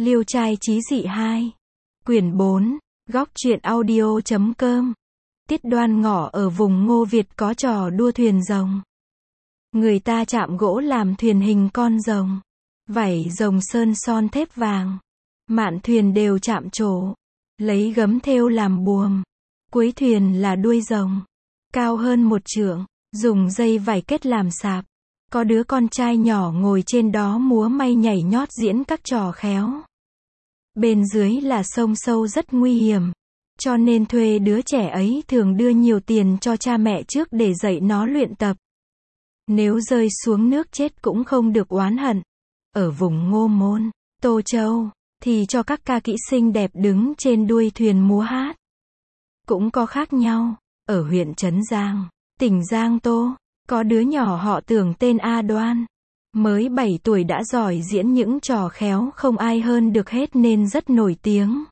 Liêu trai chí dị 2. Quyển 4. Góc truyện audio.com. Tiết Đoan Ngọ ở vùng Ngô Việt có trò đua thuyền rồng. Người ta chạm gỗ làm thuyền hình con rồng. Vảy rồng sơn son thép vàng. Mạn thuyền đều chạm trổ. Lấy gấm thêu làm buồm. Cuối thuyền là đuôi rồng. Cao hơn 1 trượng. Dùng dây vải kết làm sạp. Có đứa con trai nhỏ ngồi trên đó múa may nhảy nhót diễn các trò khéo. Bên dưới là sông sâu rất nguy hiểm. Cho nên thuê đứa trẻ ấy thường đưa nhiều tiền cho cha mẹ trước để dạy nó luyện tập. Nếu rơi xuống nước chết cũng không được oán hận. Ở vùng Ngô Môn, Tô Châu, thì cho các ca kỹ xinh đẹp đứng trên đuôi thuyền múa hát. Cũng có khác nhau. Ở huyện Trấn Giang, tỉnh Giang Tô, có đứa nhỏ họ Tưởng tên A Đoan. Mới 7 tuổi đã giỏi diễn những trò khéo không ai hơn được hết nên rất nổi tiếng.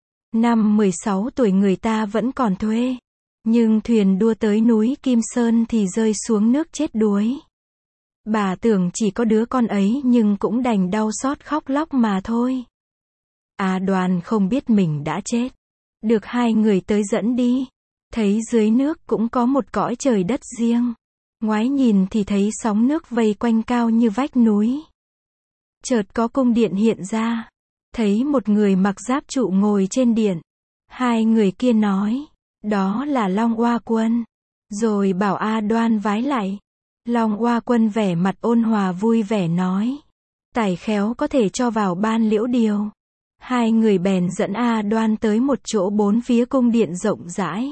Năm 16 tuổi người ta vẫn còn thuê. Nhưng thuyền đua tới núi Kim Sơn thì rơi xuống nước chết đuối. Bà tưởng chỉ có đứa con ấy nhưng cũng đành đau xót khóc lóc mà thôi. A Đoan không biết mình đã chết. Được 2 người tới dẫn đi. Thấy dưới nước cũng có một cõi trời đất riêng. Ngoái nhìn thì thấy sóng nước vây quanh cao như vách núi. Chợt có cung điện hiện ra. Thấy một người mặc giáp trụ ngồi trên điện. 2 người kia nói, đó là Long Hoa Quân. Rồi bảo A Đoan vái lại. Long Hoa Quân vẻ mặt ôn hòa vui vẻ nói, tài khéo có thể cho vào ban liễu điều. 2 người bèn dẫn A Đoan tới một chỗ 4 phía cung điện rộng rãi.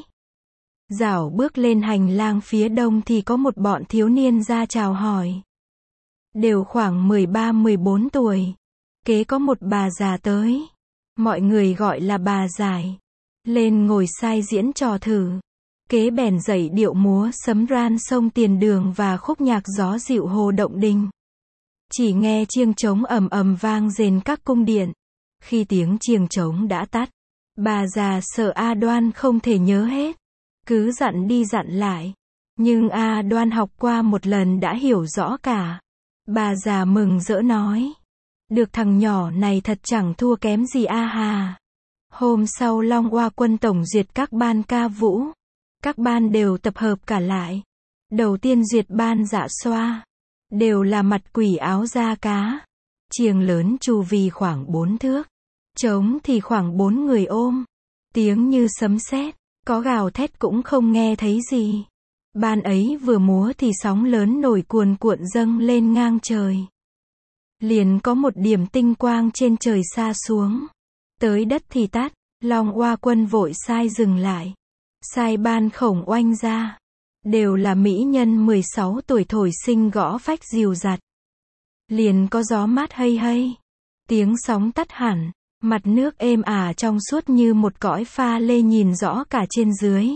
Dảo bước lên hành lang phía đông thì có một bọn thiếu niên ra chào hỏi. Đều khoảng 13-14 tuổi. Kế có một bà già tới. Mọi người gọi là bà Giải. Lên ngồi sai diễn trò thử. Kế bèn dạy điệu múa sấm ran sông Tiền Đường và khúc nhạc gió dịu Hồ Động Đình. Chỉ nghe chiêng trống ầm ầm vang rền các cung điện. Khi tiếng chiêng trống đã tắt, bà già sợ A Đoan không thể nhớ hết. Cứ dặn đi dặn lại. Nhưng A Đoan học qua một lần đã hiểu rõ cả. Bà già mừng rỡ nói. Được thằng nhỏ này thật chẳng thua kém gì A Hà. Hôm sau Long Hoa Quân tổng duyệt các ban ca vũ. Các ban đều tập hợp cả lại. Đầu tiên duyệt ban Dạ Xoa. Đều là mặt quỷ áo da cá. Chiêng lớn chu vi khoảng 4 thước. Trống thì khoảng 4 người ôm. Tiếng như sấm sét. Có gào thét cũng không nghe thấy gì. Ban ấy vừa múa thì sóng lớn nổi cuồn cuộn dâng lên ngang trời. Liền có một điểm tinh quang trên trời xa xuống. Tới đất thì tắt. Long Hoa Quân vội sai dừng lại. Sai ban Khổng Oanh ra. Đều là mỹ nhân 16 tuổi thổi sinh gõ phách dìu dặt. Liền có gió mát hây hây. Tiếng sóng tắt hẳn. Mặt nước êm ả trong suốt như một cõi pha lê nhìn rõ cả trên dưới.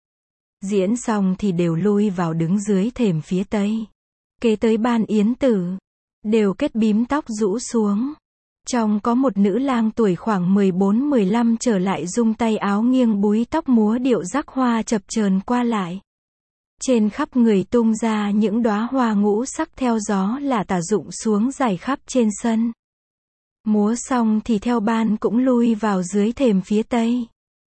Diễn xong thì đều lui vào đứng dưới thềm phía tây. Kế tới ban yến tử. Đều kết bím tóc rũ xuống. Trong có một nữ lang tuổi khoảng 14-15 trở lại rung tay áo nghiêng búi tóc múa điệu rắc hoa chập chờn qua lại. Trên khắp người tung ra những đóa hoa ngũ sắc theo gió là tả rụng xuống rải khắp trên sân. Múa xong thì theo ban cũng lui vào dưới thềm phía tây.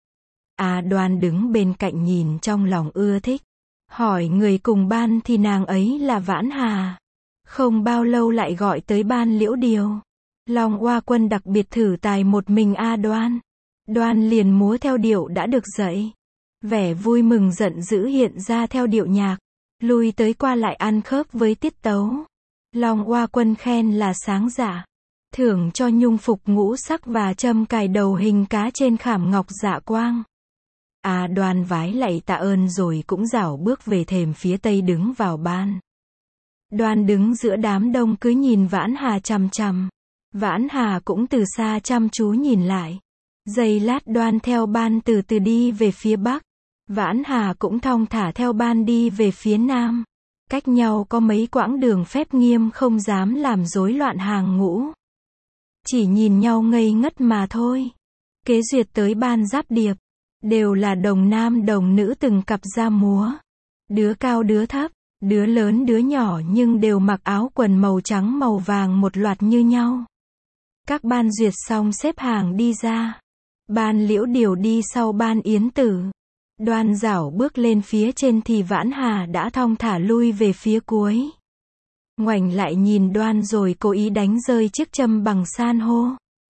A Đoan đứng bên cạnh nhìn trong lòng ưa thích. Hỏi người cùng ban thì nàng ấy là Vãn Hà. Không bao lâu lại gọi tới ban liễu điều. Long Hoa Quân đặc biệt thử tài một mình A Đoan. Đoan liền múa theo điệu đã được dạy. Vẻ vui mừng giận dữ hiện ra theo điệu nhạc. Lui tới qua lại ăn khớp với tiết tấu. Long Hoa Quân khen là sáng dạ. Thưởng cho nhung phục ngũ sắc và châm cài đầu hình cá trên khảm ngọc dạ quang. A Đoan vái lạy tạ ơn rồi cũng rảo bước về thềm phía tây đứng vào ban. Đoan đứng giữa đám đông cứ nhìn Vãn Hà chằm chằm. Vãn Hà cũng từ xa chăm chú nhìn lại. Giây lát Đoan theo ban từ từ đi về phía bắc. Vãn Hà cũng thong thả theo ban đi về phía nam. Cách nhau có mấy quãng đường phép nghiêm không dám làm rối loạn hàng ngũ. Chỉ nhìn nhau ngây ngất mà thôi. Kế duyệt tới ban Giáp Điệp. Đều là đồng nam đồng nữ từng cặp ra múa. Đứa cao đứa thấp, đứa lớn đứa nhỏ nhưng đều mặc áo quần màu trắng màu vàng một loạt như nhau. Các ban duyệt xong xếp hàng đi ra. Ban Liễu Điều đi sau ban Yến Tử. Đoan Giảo bước lên phía trên thì Vãn Hà đã thong thả lui về phía cuối. Ngoảnh lại nhìn Đoan rồi cố ý đánh rơi chiếc châm bằng san hô.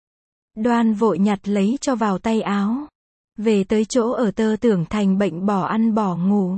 Đoan vội nhặt lấy cho vào tay áo. Về tới chỗ ở Tơ tưởng thành bệnh bỏ ăn bỏ ngủ.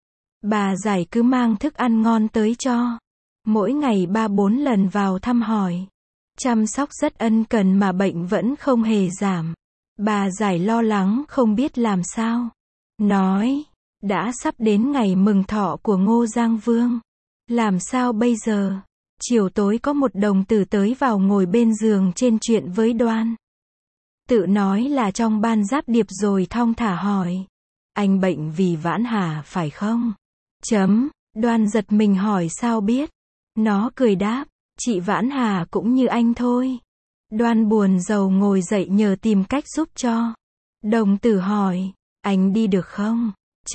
Bà Giải cứ mang thức ăn ngon tới cho. Mỗi ngày 3-4 lần vào thăm hỏi. Chăm sóc rất ân cần mà bệnh vẫn không hề giảm. Bà Giải lo lắng không biết làm sao. Nói, đã sắp đến ngày mừng thọ của Ngô Giang Vương. Làm sao bây giờ? Chiều tối có một đồng tử tới vào ngồi bên giường trên chuyện với Đoan. Tự nói là trong ban giáp điệp rồi thong thả hỏi. Anh bệnh vì Vãn Hà phải không? Đoan giật mình hỏi sao biết. Nó cười đáp, chị Vãn Hà cũng như anh thôi. Đoan buồn rầu ngồi dậy nhờ tìm cách giúp cho. Đồng tử hỏi, anh đi được không?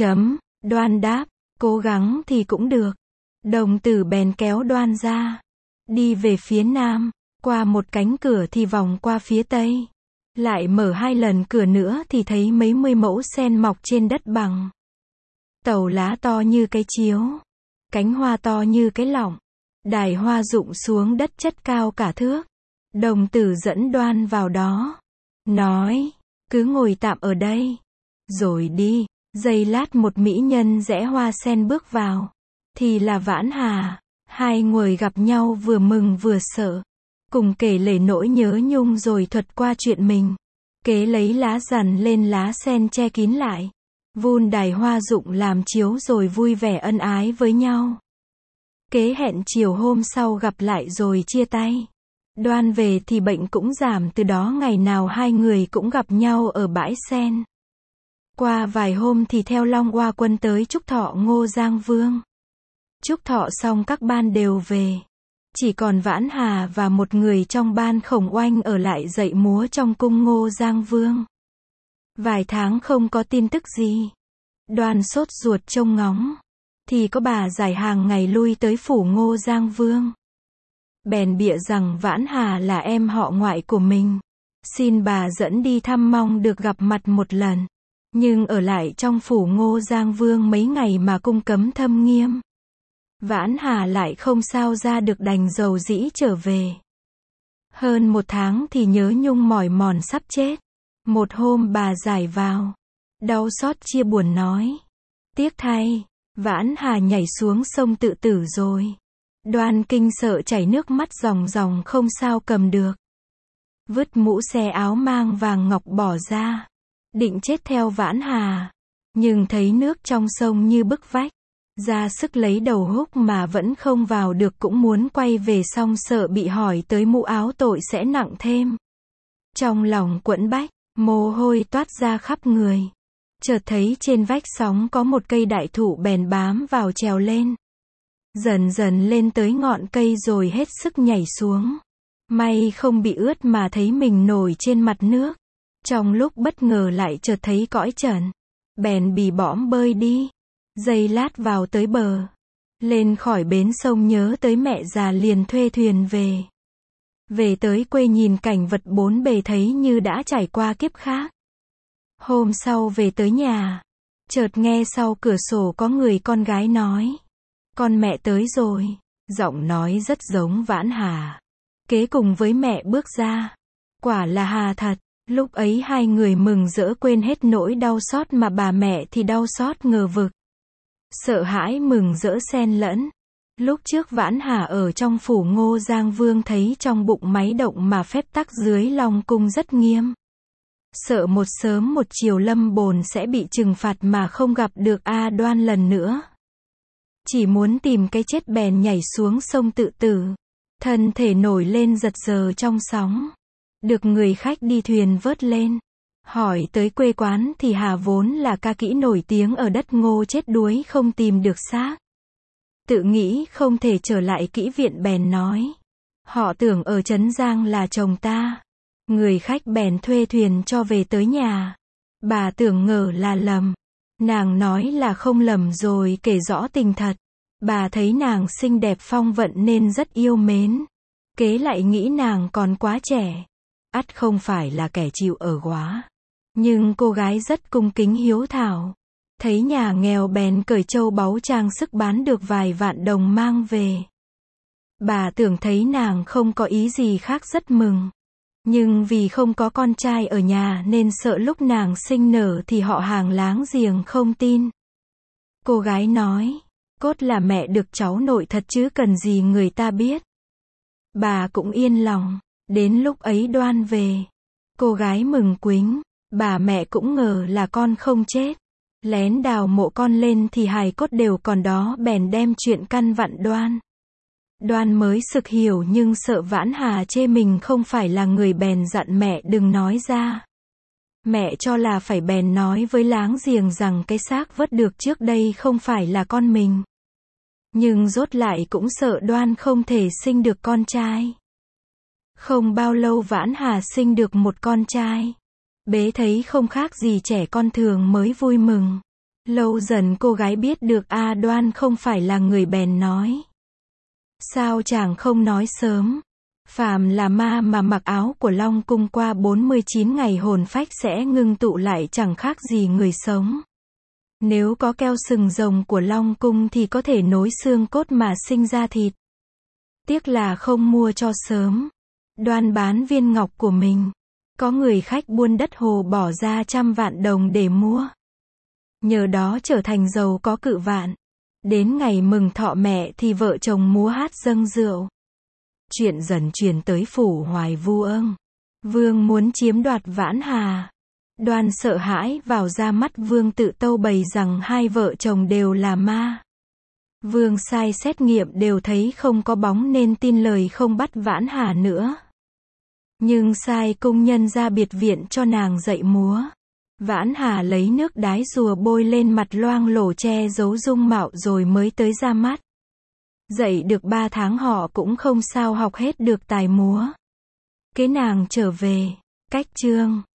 Đoan đáp, cố gắng thì cũng được. Đồng tử bèn kéo Đoan ra. Đi về phía nam, qua một cánh cửa thì vòng qua phía tây. Lại mở 2 lần cửa nữa thì thấy mấy mươi mẫu sen mọc trên đất bằng. Tàu lá to như cái chiếu. Cánh hoa to như cái lọng. Đài hoa rụng xuống đất chất cao cả thước. Đồng tử dẫn Đoan vào đó. Nói, cứ ngồi tạm ở đây. Rồi đi. Giây lát một mỹ nhân rẽ hoa sen bước vào. Thì là Vãn Hà. Hai người gặp nhau vừa mừng vừa sợ. Cùng kể lể nỗi nhớ nhung rồi thuật qua chuyện mình. Kế lấy lá dằn lên lá sen che kín lại. Vun đài hoa rụng làm chiếu rồi vui vẻ ân ái với nhau. Kế hẹn chiều hôm sau gặp lại rồi chia tay. Đoan về thì bệnh cũng giảm, từ đó ngày nào hai người cũng gặp nhau ở bãi sen. Qua vài hôm thì theo Long Hoa Quân tới chúc thọ Ngô Giang Vương. Chúc thọ xong các ban đều về. Chỉ còn Vãn Hà và một người trong ban Khổng Oanh ở lại dạy múa trong cung Ngô Giang Vương. Vài tháng không có tin tức gì. Đoan sốt ruột trông ngóng. Thì có bà Giải hàng ngày lui tới phủ Ngô Giang Vương. Bèn bịa rằng Vãn Hà là em họ ngoại của mình. Xin bà dẫn đi thăm mong được gặp mặt một lần. Nhưng ở lại trong phủ Ngô Giang Vương mấy ngày mà cung cấm thâm nghiêm. Vãn Hà lại không sao ra được đành dầu dĩ trở về. Hơn 1 tháng thì nhớ nhung mỏi mòn sắp chết. Một hôm bà Giải vào. Đau xót chia buồn nói. Tiếc thay, Vãn Hà nhảy xuống sông tự tử rồi. Đoan kinh sợ chảy nước mắt ròng ròng không sao cầm được. Vứt mũ xe áo mang vàng ngọc bỏ ra. Định chết theo Vãn Hà. Nhưng thấy nước trong sông như bức vách. Ra sức lấy đầu húc mà vẫn không vào được, cũng muốn quay về xong sợ bị hỏi tới mũ áo tội sẽ nặng thêm. Trong lòng quẫn bách, mồ hôi toát ra khắp người. Chợt thấy trên vách sóng có một cây đại thụ bèn bám vào trèo lên. Dần dần lên tới ngọn cây rồi hết sức nhảy xuống. May không bị ướt mà thấy mình nổi trên mặt nước. Trong lúc bất ngờ lại chợt thấy cõi trần. Bèn bì bõm bơi đi. Giây lát vào tới bờ. Lên khỏi bến sông nhớ tới mẹ già liền thuê thuyền về. Về tới quê nhìn cảnh vật bốn bề thấy như đã trải qua kiếp khác. Hôm sau về tới nhà. Chợt nghe sau cửa sổ có người con gái nói. Con mẹ tới rồi. Giọng nói rất giống Vãn Hà. Kế cùng với mẹ bước ra. Quả là Hà thật. Lúc ấy hai người mừng rỡ quên hết nỗi đau xót mà bà mẹ thì đau xót ngờ vực. Sợ hãi mừng rỡ xen lẫn. Lúc trước Vãn Hà ở trong phủ Ngô Giang Vương thấy trong bụng máy động mà phép tắc dưới Long cung rất nghiêm. Sợ một sớm một chiều Lâm Bồn sẽ bị trừng phạt mà không gặp được A Đoan lần nữa. Chỉ muốn tìm cái chết bèn nhảy xuống sông tự tử. Thân thể nổi lên giật giờ trong sóng. Được người khách đi thuyền vớt lên. Hỏi tới quê quán thì Hà vốn là ca kỹ nổi tiếng ở đất Ngô chết đuối không tìm được xác. Tự nghĩ không thể trở lại kỹ viện bèn nói. Họ tưởng ở Trấn Giang là chồng ta. Người khách bèn thuê thuyền cho về tới nhà. Bà tưởng ngờ là lầm. Nàng nói là không lầm rồi kể rõ tình thật. Bà thấy nàng xinh đẹp phong vận nên rất yêu mến. Kế lại nghĩ nàng còn quá trẻ. ắt không phải là kẻ chịu ở góa. Nhưng cô gái rất cung kính hiếu thảo. Thấy nhà nghèo bèn cởi châu báu trang sức bán được vài vạn đồng mang về. Bà tưởng thấy nàng không có ý gì khác rất mừng. Nhưng vì không có con trai ở nhà nên sợ lúc nàng sinh nở thì họ hàng láng giềng không tin. Cô gái nói, cốt là mẹ được cháu nội thật chứ cần gì người ta biết. Bà cũng yên lòng. Đến lúc ấy Đoan về. Cô gái mừng quính. Bà mẹ cũng ngờ là con không chết. Lén đào mộ con lên thì hài cốt đều còn đó bèn đem chuyện căn vặn Đoan. Đoan mới sực hiểu nhưng sợ Vãn Hà chê mình không phải là người bèn dặn mẹ đừng nói ra. Mẹ cho là phải bèn nói với láng giềng rằng cái xác vớt được trước đây không phải là con mình. Nhưng rốt lại cũng sợ Đoan không thể sinh được con trai. Không bao lâu Vãn Hà sinh được một con trai. Bế thấy không khác gì trẻ con thường mới vui mừng. Lâu dần cô gái biết được Đoan không phải là người bèn nói. Sao chàng không nói sớm? Phàm là ma mà mặc áo của Long Cung qua 49 ngày hồn phách sẽ ngưng tụ lại chẳng khác gì người sống. Nếu có keo sừng rồng của Long Cung thì có thể nối xương cốt mà sinh ra thịt. Tiếc là không mua cho sớm. Đoan bán viên ngọc của mình. Có người khách buôn đất hồ bỏ ra 100 vạn đồng để mua. Nhờ đó trở thành giàu có cự vạn. Đến ngày mừng thọ mẹ thì vợ chồng múa hát dâng rượu. Chuyện dần truyền tới phủ Hoài Vương. Vương muốn chiếm đoạt Vãn Hà. Đoan sợ hãi vào ra mắt Vương tự tâu bày rằng hai vợ chồng đều là ma. Vương sai xét nghiệm đều thấy không có bóng nên tin lời không bắt Vãn Hà nữa. Nhưng sai công nhân ra biệt viện cho nàng dạy múa. Vãn Hà lấy nước đái rùa bôi lên mặt loang lổ che giấu dung mạo rồi mới tới ra mắt. Dạy được 3 tháng họ cũng không sao học hết được tài múa. Kế nàng trở về. Cách chương